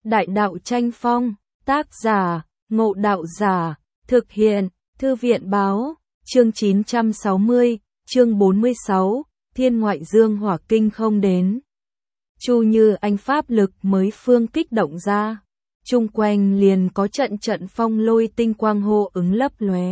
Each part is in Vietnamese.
Đại đạo tranh phong, tác giả, Ngộ Đạo Giả, thực hiện, Thư viện báo, chương 960, chương 46, Thiên Ngoại Dương Hỏa Kinh không đến. Chu Như Anh pháp lực mới phương kích động ra, chung quanh liền có trận trận phong lôi tinh quang hô ứng lấp lóe.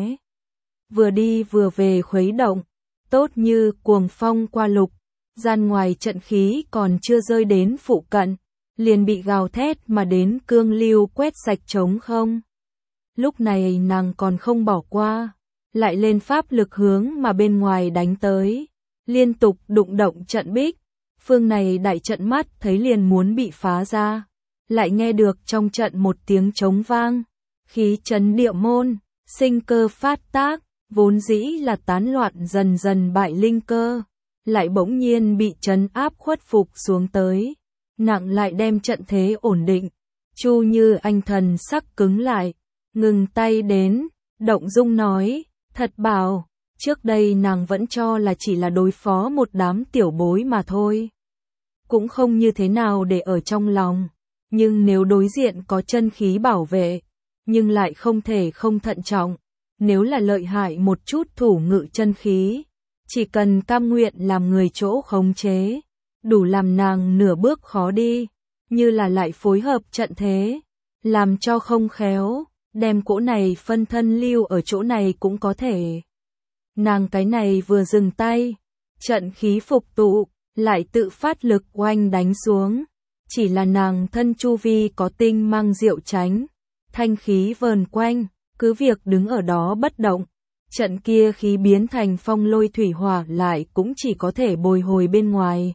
Vừa đi vừa về khuấy động, tốt như cuồng phong qua lục, gian ngoài trận khí còn chưa rơi đến phụ cận, liền bị gào thét mà đến cương lưu quét sạch trống không. Lúc này nàng còn không bỏ qua, lại lên pháp lực hướng mà bên ngoài đánh tới, liên tục đụng động trận bích, phương này đại trận mắt thấy liền muốn bị phá ra, lại nghe được trong trận một tiếng trống vang, khí chấn địa môn, sinh cơ phát tác, vốn dĩ là tán loạn dần dần bại linh cơ, lại bỗng nhiên bị trấn áp khuất phục xuống tới, nặng lại đem trận thế ổn định. Chu Như Anh thần sắc cứng lại, ngừng tay đến, động dung nói, thật bảo, trước đây nàng vẫn cho là chỉ là đối phó một đám tiểu bối mà thôi. Cũng không như thế nào để ở trong lòng, nhưng nếu đối diện có chân khí bảo vệ, nhưng lại không thể không thận trọng, nếu là lợi hại một chút thủ ngự chân khí, chỉ cần cam nguyện làm người chỗ khống chế, đủ làm nàng nửa bước khó đi, như là lại phối hợp trận thế, làm cho không khéo, đem cỗ này phân thân lưu ở chỗ này cũng có thể. Nàng cái này vừa dừng tay, trận khí phục tụ, lại tự phát lực oanh đánh xuống, chỉ là nàng thân chu vi có tinh mang diệu tránh, thanh khí vờn quanh, cứ việc đứng ở đó bất động, trận kia khí biến thành phong lôi thủy hỏa lại cũng chỉ có thể bồi hồi bên ngoài.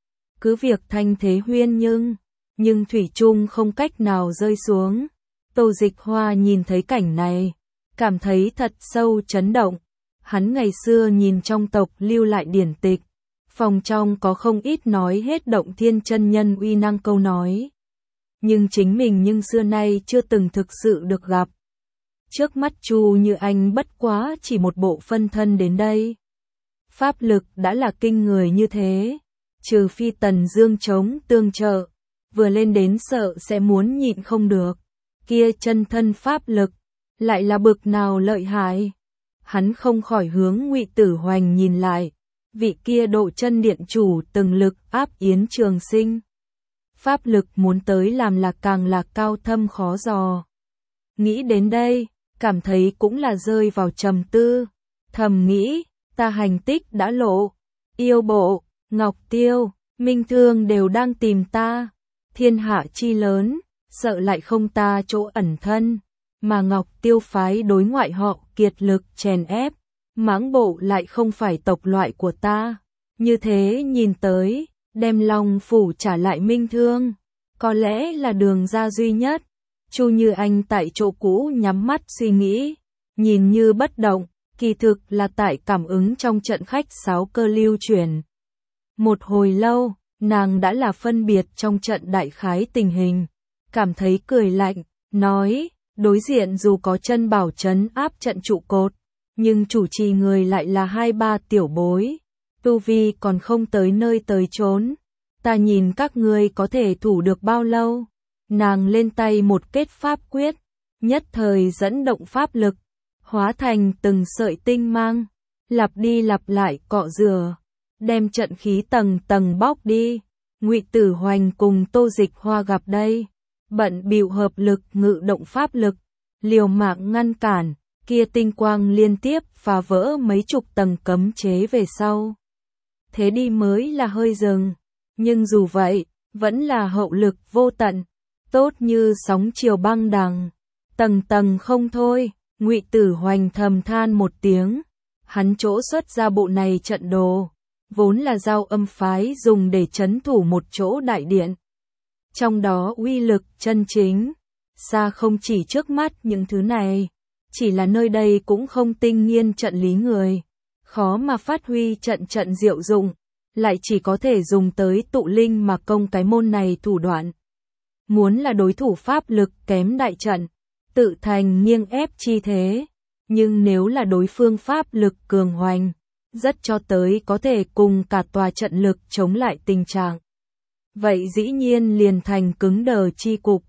Cứ việc thanh thế huyên nhưng thủy chung không cách nào rơi xuống. Tô Dịch Hoa nhìn thấy cảnh này, cảm thấy thật sâu chấn động. Hắn ngày xưa nhìn trong tộc lưu lại điển tịch, phòng trong có không ít nói hết động thiên chân nhân uy năng câu nói. Nhưng chính mình nhưng xưa nay chưa từng thực sự được gặp. Trước mắt Chu Như Anh bất quá chỉ một bộ phân thân đến đây. Pháp lực đã là kinh người như thế, trừ phi Tần Dương chống tương trợ, vừa lên đến sợ sẽ muốn nhịn không được. Kia chân thân pháp lực, lại là bực nào lợi hại. Hắn không khỏi hướng Ngụy Tử Hoành nhìn lại, vị kia độ chân điện chủ từng lực áp Yến Trường Sinh. Pháp lực muốn tới làm là càng là cao thâm khó dò. Nghĩ đến đây, cảm thấy cũng là rơi vào trầm tư, thầm nghĩ, ta hành tích đã lộ, Yêu Bộ, Ngọc Tiêu, Minh Thương đều đang tìm ta, thiên hạ chi lớn, sợ lại không ta chỗ ẩn thân, mà Ngọc Tiêu phái đối ngoại họ kiệt lực chèn ép, Mãng Bộ lại không phải tộc loại của ta, như thế nhìn tới, đem Long Phủ trả lại Minh Thương, có lẽ là đường ra duy nhất. Chu Như Anh tại chỗ cũ nhắm mắt suy nghĩ, nhìn như bất động, kỳ thực là tại cảm ứng trong trận khách sáo cơ lưu chuyển. Một hồi lâu, nàng đã là phân biệt trong trận đại khái tình hình, cảm thấy cười lạnh, nói, đối diện dù có chân bảo trấn áp trận trụ cột, nhưng chủ trì người lại là 2-3 tiểu bối, tu vi còn không tới nơi tới chốn, ta nhìn các ngươi có thể thủ được bao lâu. Nàng lên tay một kết pháp quyết, nhất thời dẫn động pháp lực, hóa thành từng sợi tinh mang, lặp đi lặp lại cọ rửa, đem trận khí tầng tầng bóc đi. Ngụy Tử Hoành cùng Tô Dịch Hoa gặp đây, bận bịu hợp lực ngự động pháp lực, liều mạng ngăn cản, kia tinh quang liên tiếp phá vỡ mấy chục tầng cấm chế về sau. Thế đi mới là hơi dừng, nhưng dù vậy, vẫn là hậu lực vô tận. Tốt như sóng chiều băng đằng, tầng tầng không thôi. Ngụy Tử Hoành thầm than một tiếng, hắn chỗ xuất ra bộ này trận đồ, vốn là Giao Âm phái dùng để trấn thủ một chỗ đại điện. Trong đó uy lực chân chính, xa không chỉ trước mắt những thứ này, chỉ là nơi đây cũng không tinh nghiên trận lý người, khó mà phát huy trận diệu dụng, lại chỉ có thể dùng tới tụ linh mà công cái môn này thủ đoạn. Muốn là đối thủ pháp lực kém đại trận, tự thành nghiêng ép chi thế, nhưng nếu là đối phương pháp lực cường hoành, rất cho tới có thể cùng cả tòa trận lực chống lại tình trạng. Vậy dĩ nhiên liền thành cứng đờ chi cục,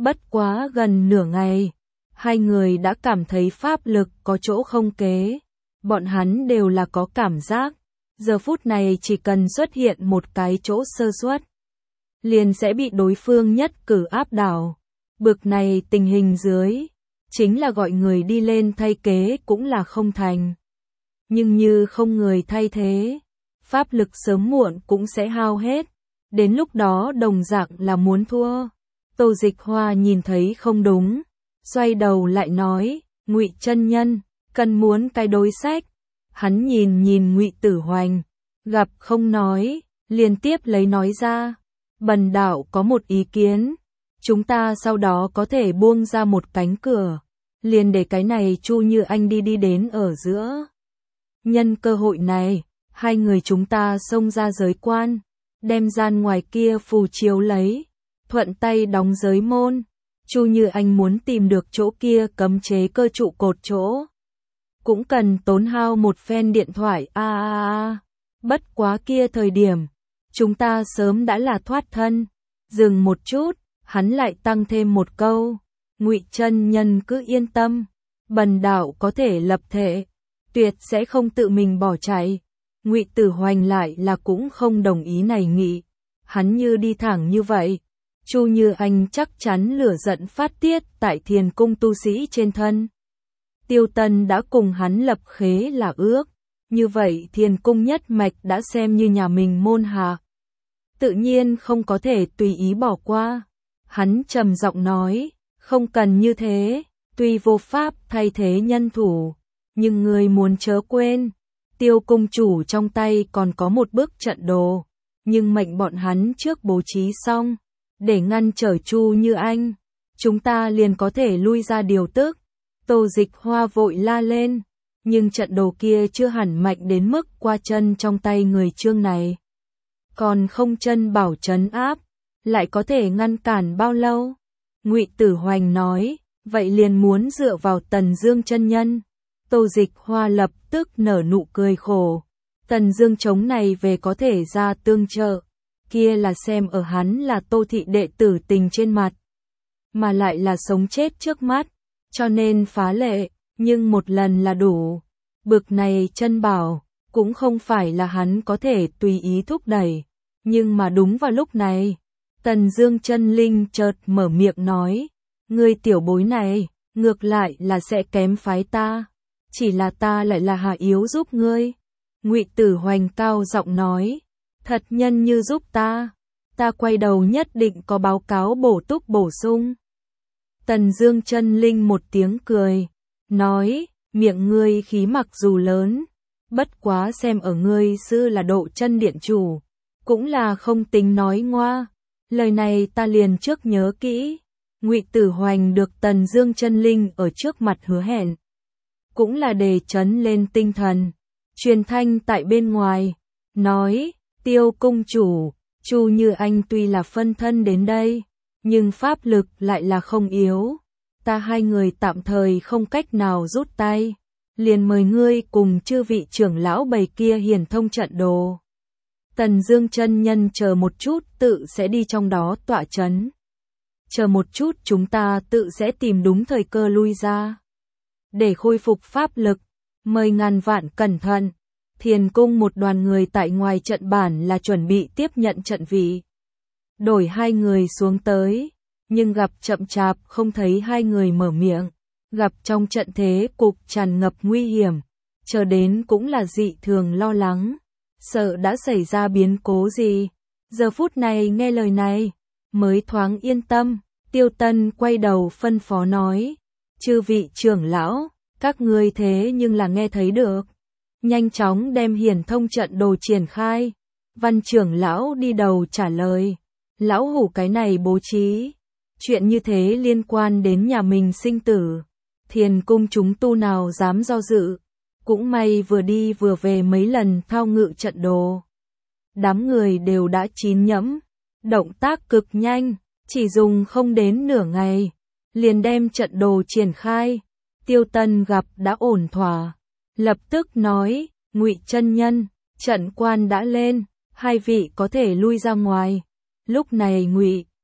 Bất quá gần nửa ngày, hai người đã cảm thấy pháp lực có chỗ không kế. Bọn hắn đều là có cảm giác, giờ phút này chỉ cần xuất hiện một cái chỗ sơ suất, liền sẽ bị đối phương nhất cử áp đảo. Bực này tình hình dưới, chính là gọi người đi lên thay kế cũng là không thành. Nhưng như không người thay thế, pháp lực sớm muộn cũng sẽ hao hết, đến lúc đó đồng dạng là muốn thua. Tô Dịch Hoa nhìn thấy không đúng, xoay đầu lại nói, Ngụy chân nhân, cần muốn cái đối sách. Hắn nhìn Ngụy Tử Hoành, gặp không nói, liên tiếp lấy nói ra, bần đạo có một ý kiến, chúng ta sau đó có thể buông ra một cánh cửa, liền để cái này Chu Như Anh đi đến ở giữa. Nhân cơ hội này, hai người chúng ta xông ra giới quan, đem gian ngoài kia phù chiếu lấy, thuận tay đóng giới môn. Chu Như Anh muốn tìm được chỗ kia cấm chế cơ trụ cột chỗ, cũng cần tốn hao một phen điện thoại bất quá kia thời điểm, chúng ta sớm đã là thoát thân. Dừng một chút, hắn lại tăng thêm một câu, Ngụy chân nhân cứ yên tâm, bần đạo có thể lập thể, tuyệt sẽ không tự mình bỏ chạy. Ngụy Tử Hoành lại là cũng không đồng ý này nghị, hắn như đi thẳng như vậy, Chu Như Anh chắc chắn lửa giận phát tiết tại Thiền Cung tu sĩ trên thân. Tiêu Tân đã cùng hắn lập khế là ước, như vậy Thiền Cung nhất mạch đã xem như nhà mình môn hạ, tự nhiên không có thể tùy ý bỏ qua. Hắn trầm giọng nói, không cần như thế, tuy vô pháp thay thế nhân thủ, nhưng người muốn chớ quên, Tiêu cung chủ trong tay còn có một bức trận đồ, nhưng mệnh bọn hắn trước bố trí xong, để ngăn trở Chu Như Anh, chúng ta liền có thể lui ra điều tức. Tô Dịch Hoa vội la lên, nhưng trận đồ kia chưa hẳn mạnh đến mức qua chân trong tay người Trương này. Còn không chân bảo trấn áp, lại có thể ngăn cản bao lâu? Ngụy Tử Hoành nói, vậy liền muốn dựa vào Tần Dương chân nhân. Tô Dịch Hoa lập tức nở nụ cười khổ. Tần Dương chống này về có thể ra tương trợ, kia là xem ở hắn là Tô thị đệ tử tình trên mặt, mà lại là sống chết trước mắt, cho nên phá lệ, nhưng một lần là đủ. Bực này chân bảo, cũng không phải là hắn có thể tùy ý thúc đẩy, nhưng mà đúng vào lúc này, Tần Dương chân linh chợt mở miệng nói, ngươi tiểu bối này, ngược lại là sẽ kém phái ta, chỉ là ta lại là hạ yếu giúp ngươi. Ngụy Tử Hoành cao giọng nói, thật nhân như giúp ta quay đầu nhất định có báo cáo bổ túc bổ sung. Tần Dương chân linh một tiếng cười, nói, miệng ngươi khí mặc dù lớn, bất quá xem ở ngươi sư là độ chân điện chủ, cũng là không tính nói ngoa, lời này ta liền trước nhớ kỹ. Ngụy Tử Hoành được Tần Dương chân linh ở trước mặt hứa hẹn, cũng là để trấn lên tinh thần, truyền thanh tại bên ngoài, nói, Tiêu cung chủ, Chu Như Anh tuy là phân thân đến đây, nhưng pháp lực lại là không yếu, ta hai người tạm thời không cách nào rút tay, liền mời ngươi cùng chư vị trưởng lão bầy kia hiển thông trận đồ. Tần Dương chân nhân chờ một chút tự sẽ đi trong đó tọa trấn. Chờ một chút chúng ta tự sẽ tìm đúng thời cơ lui ra. Để khôi phục pháp lực, mời ngàn vạn cẩn thận. Thiền cung một đoàn người tại ngoài trận bản là chuẩn bị tiếp nhận trận vị. Đổi hai người xuống tới, nhưng gặp chậm chạp không thấy hai người mở miệng. Gặp trong trận thế cục tràn ngập nguy hiểm, chờ đến cũng là dị thường lo lắng, sợ đã xảy ra biến cố gì. Giờ phút này nghe lời này, mới thoáng yên tâm. Tiêu Tân quay đầu phân phó nói, chư vị trưởng lão, các ngươi thế nhưng là nghe thấy được, nhanh chóng đem hiển thông trận đồ triển khai. Văn trưởng lão đi đầu trả lời, lão hủ cái này bố trí, chuyện như thế liên quan đến nhà mình sinh tử, Thiền cung chúng tu nào dám do dự, cũng may vừa đi vừa về mấy lần thao ngự trận đồ. Đám người đều đã chín nhẫm, động tác cực nhanh, chỉ dùng không đến nửa ngày, liền đem trận đồ triển khai. Tiêu Tân gặp đã ổn thỏa, lập tức nói, Ngụy chân nhân, trận quan đã lên, hai vị có thể lui ra ngoài. Lúc này Ngụy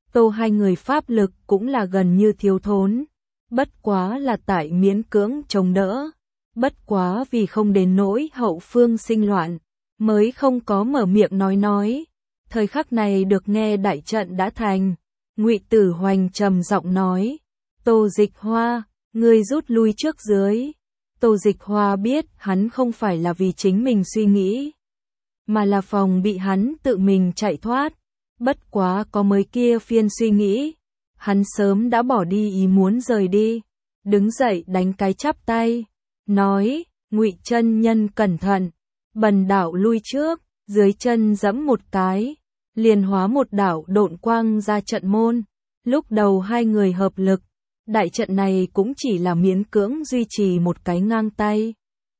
hai người pháp lực cũng là gần như thiếu thốn, bất quá là tại miễn cưỡng chống đỡ, bất quá vì không đến nỗi hậu phương sinh loạn, mới không có mở miệng nói. Thời khắc này được nghe đại trận đã thành, Ngụy Tử Hoành trầm giọng nói, Tô Dịch Hoa, ngươi rút lui trước dưới. Tô Dịch Hoa biết hắn không phải là vì chính mình suy nghĩ, mà là phòng bị hắn tự mình chạy thoát, bất quá có mấy kia phiên suy nghĩ, hắn sớm đã bỏ đi ý muốn rời đi, đứng dậy đánh cái chắp tay, nói, Ngụy chân nhân cẩn thận, bần đạo lui trước, dưới chân giẫm một cái, liền hóa một đạo độn quang ra trận môn, lúc đầu hai người hợp lực, đại trận này cũng chỉ là miễn cưỡng duy trì một cái ngang tay.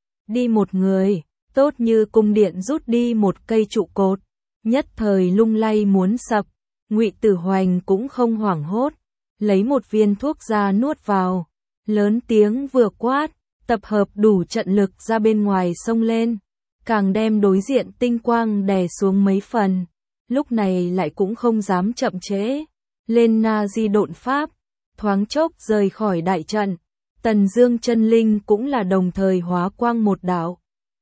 Đi một người, tốt như cung điện rút đi một cây trụ cột, nhất thời lung lay muốn sập, Ngụy Tử Hoành cũng không hoảng hốt, lấy một viên thuốc ra nuốt vào, lớn tiếng vừa quát, tập hợp đủ trận lực ra bên ngoài xông lên, càng đem đối diện tinh quang đè xuống mấy phần, lúc này lại cũng không dám chậm trễ, lên na di độn pháp, thoáng chốc rời khỏi đại trận, Tần Dương chân linh cũng là đồng thời hóa quang một đạo,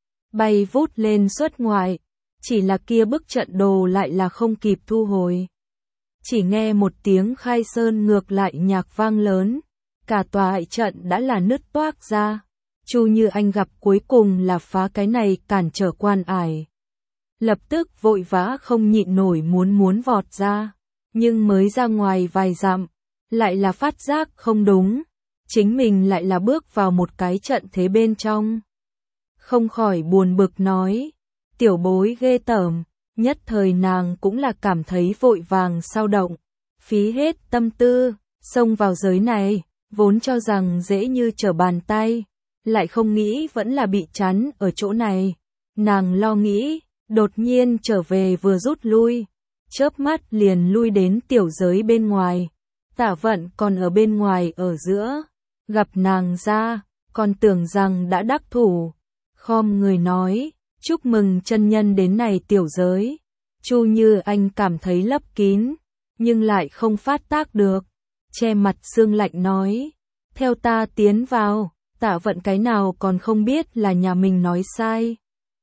bay vút lên xuất ngoại, chỉ là kia bức trận đồ lại là không kịp thu hồi. Chỉ nghe một tiếng khai sơn ngược lại nhạc vang lớn, cả tòa đại trận đã là nứt toác ra. Chu Như Anh gặp cuối cùng là phá cái này cản trở quan ải. Lập tức vội vã không nhịn nổi muốn vọt ra, nhưng mới ra ngoài vài dặm, lại là phát giác không đúng, chính mình lại là bước vào một cái trận thế bên trong. Không khỏi buồn bực nói, tiểu bối ghê tởm, nhất thời nàng cũng là cảm thấy vội vàng sao động, phí hết tâm tư, xông vào giới này, vốn cho rằng dễ như trở bàn tay, lại không nghĩ vẫn là bị chắn ở chỗ này. Nàng lo nghĩ, đột nhiên trở về vừa rút lui, chớp mắt liền lui đến tiểu giới bên ngoài, Tả Vận còn ở bên ngoài ở giữa, gặp nàng ra, còn tưởng rằng đã đắc thủ, khom người nói, chúc mừng chân nhân đến này tiểu giới. Chu Như Anh cảm thấy lấp kín, nhưng lại không phát tác được, che mặt sương lạnh nói, theo ta tiến vào. Tả Vận cái nào còn không biết là nhà mình nói sai,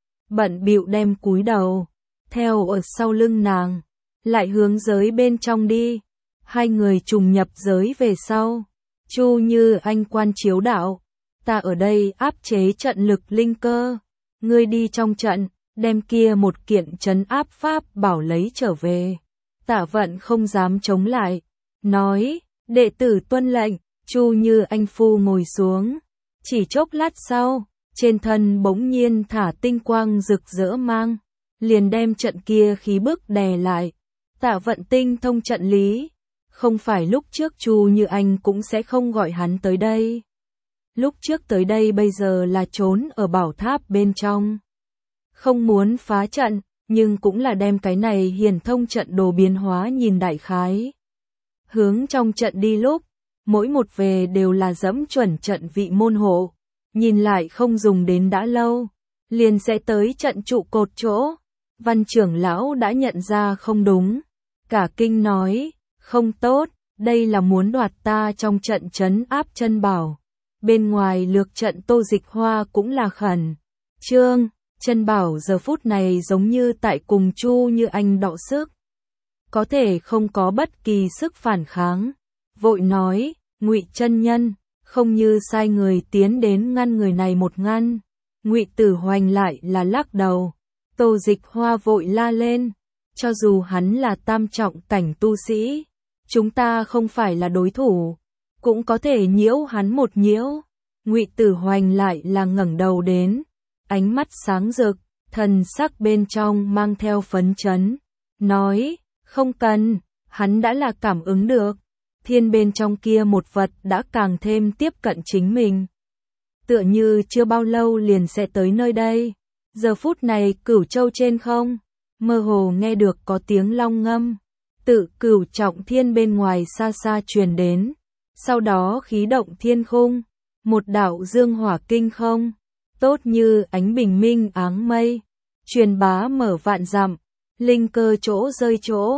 bận bịu đem cúi đầu, theo ở sau lưng nàng, lại hướng giới bên trong đi. Hai người trùng nhập giới về sau, Chu Như Anh quan chiếu đạo, ta ở đây áp chế trận lực linh cơ, ngươi đi trong trận, đem kia một kiện trấn áp pháp bảo lấy trở về. Tả Vận không dám chống lại, nói, đệ tử tuân lệnh. Chu Như Anh phu ngồi xuống, chỉ chốc lát sau, trên thân bỗng nhiên thả tinh quang rực rỡ mang, liền đem trận kia khí bức đè lại. Tả Vận tinh thông trận lý, không phải lúc trước Chu Như Anh cũng sẽ không gọi hắn tới đây. Lúc trước tới đây bây giờ là trốn ở bảo tháp bên trong, không muốn phá trận, nhưng cũng là đem cái này hiển thông trận đồ biến hóa nhìn đại khái. Hướng trong trận đi lúc, mỗi một về đều là dẫm chuẩn trận vị môn hộ, nhìn lại không dùng đến đã lâu, liền sẽ tới trận trụ cột chỗ. Văn trưởng lão đã nhận ra không đúng, cả kinh nói, không tốt, đây là muốn đoạt ta trong trận trấn áp chân bảo. Bên ngoài lược trận Tô Dịch Hoa cũng là khẩn trương, chân bảo giờ phút này giống như tại cùng Chu Như Anh đọ sức, có thể không có bất kỳ sức phản kháng, vội nói, Ngụy chân nhân, không như sai người tiến đến ngăn người này một ngăn. Ngụy Tử Hoành lại là lắc đầu. Tô Dịch Hoa vội la lên, cho dù hắn là tam trọng cảnh tu sĩ, chúng ta không phải là đối thủ, cũng có thể nhiễu hắn một nhiễu. Ngụy Tử Hoành lại là ngẩng đầu đến, ánh mắt sáng rực, thần sắc bên trong mang theo phấn chấn, nói, không cần, hắn đã là cảm ứng được, thiên bên trong kia một vật đã càng thêm tiếp cận chính mình. Tựa như chưa bao lâu liền sẽ tới nơi đây. Giờ phút này Cửu Châu trên không, mơ hồ nghe được có tiếng long ngâm, tự Cửu Trọng Thiên bên ngoài xa xa truyền đến, sau đó khí động thiên khung, một đạo dương hỏa kinh không, tốt như ánh bình minh áng mây, truyền bá mở vạn dặm, linh cơ chỗ rơi chỗ,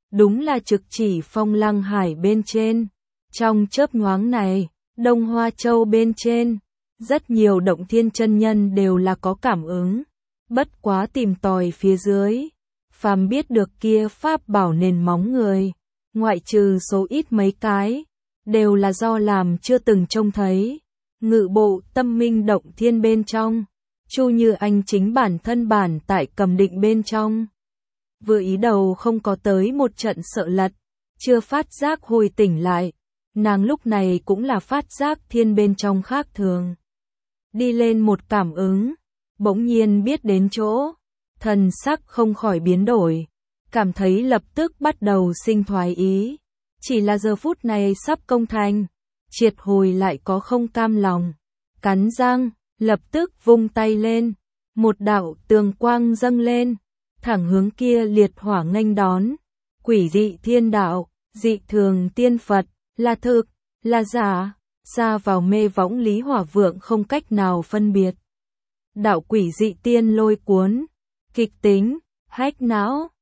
đúng là trực chỉ Phong Lăng Hải bên trên. Trong chớp nhoáng này, Đông Hoa Châu bên trên, rất nhiều động thiên chân nhân đều là có cảm ứng, bất quá tìm tòi phía dưới, phàm biết được kia pháp bảo nền móng người, ngoại trừ số ít mấy cái, đều là do làm chưa từng trông thấy. Ngự bộ Tâm Minh động thiên bên trong, Chu Như Anh chính bản thân bản tại Cầm Định bên trong. Vừa ý đầu không có tới một trận sợ lật, chưa phát giác hồi tỉnh lại, nàng lúc này cũng là phát giác thiên bên trong khác thường. Đi lên một cảm ứng, bỗng nhiên biết đến chỗ, thần sắc không khỏi biến đổi, cảm thấy lập tức bắt đầu sinh thoái ý. Chỉ là giờ phút này sắp công thành, triệt hồi lại có không cam lòng, cắn răng, lập tức vung tay lên, một đạo tường quang dâng lên, thẳng hướng kia liệt hỏa nghênh đón. Quỷ dị thiên đạo, dị thường tiên Phật, là thực, là giả, xa vào mê võng Lý Hỏa Vượng không cách nào phân biệt. Đạo quỷ dị tiên lôi cuốn, kịch tính, hách não,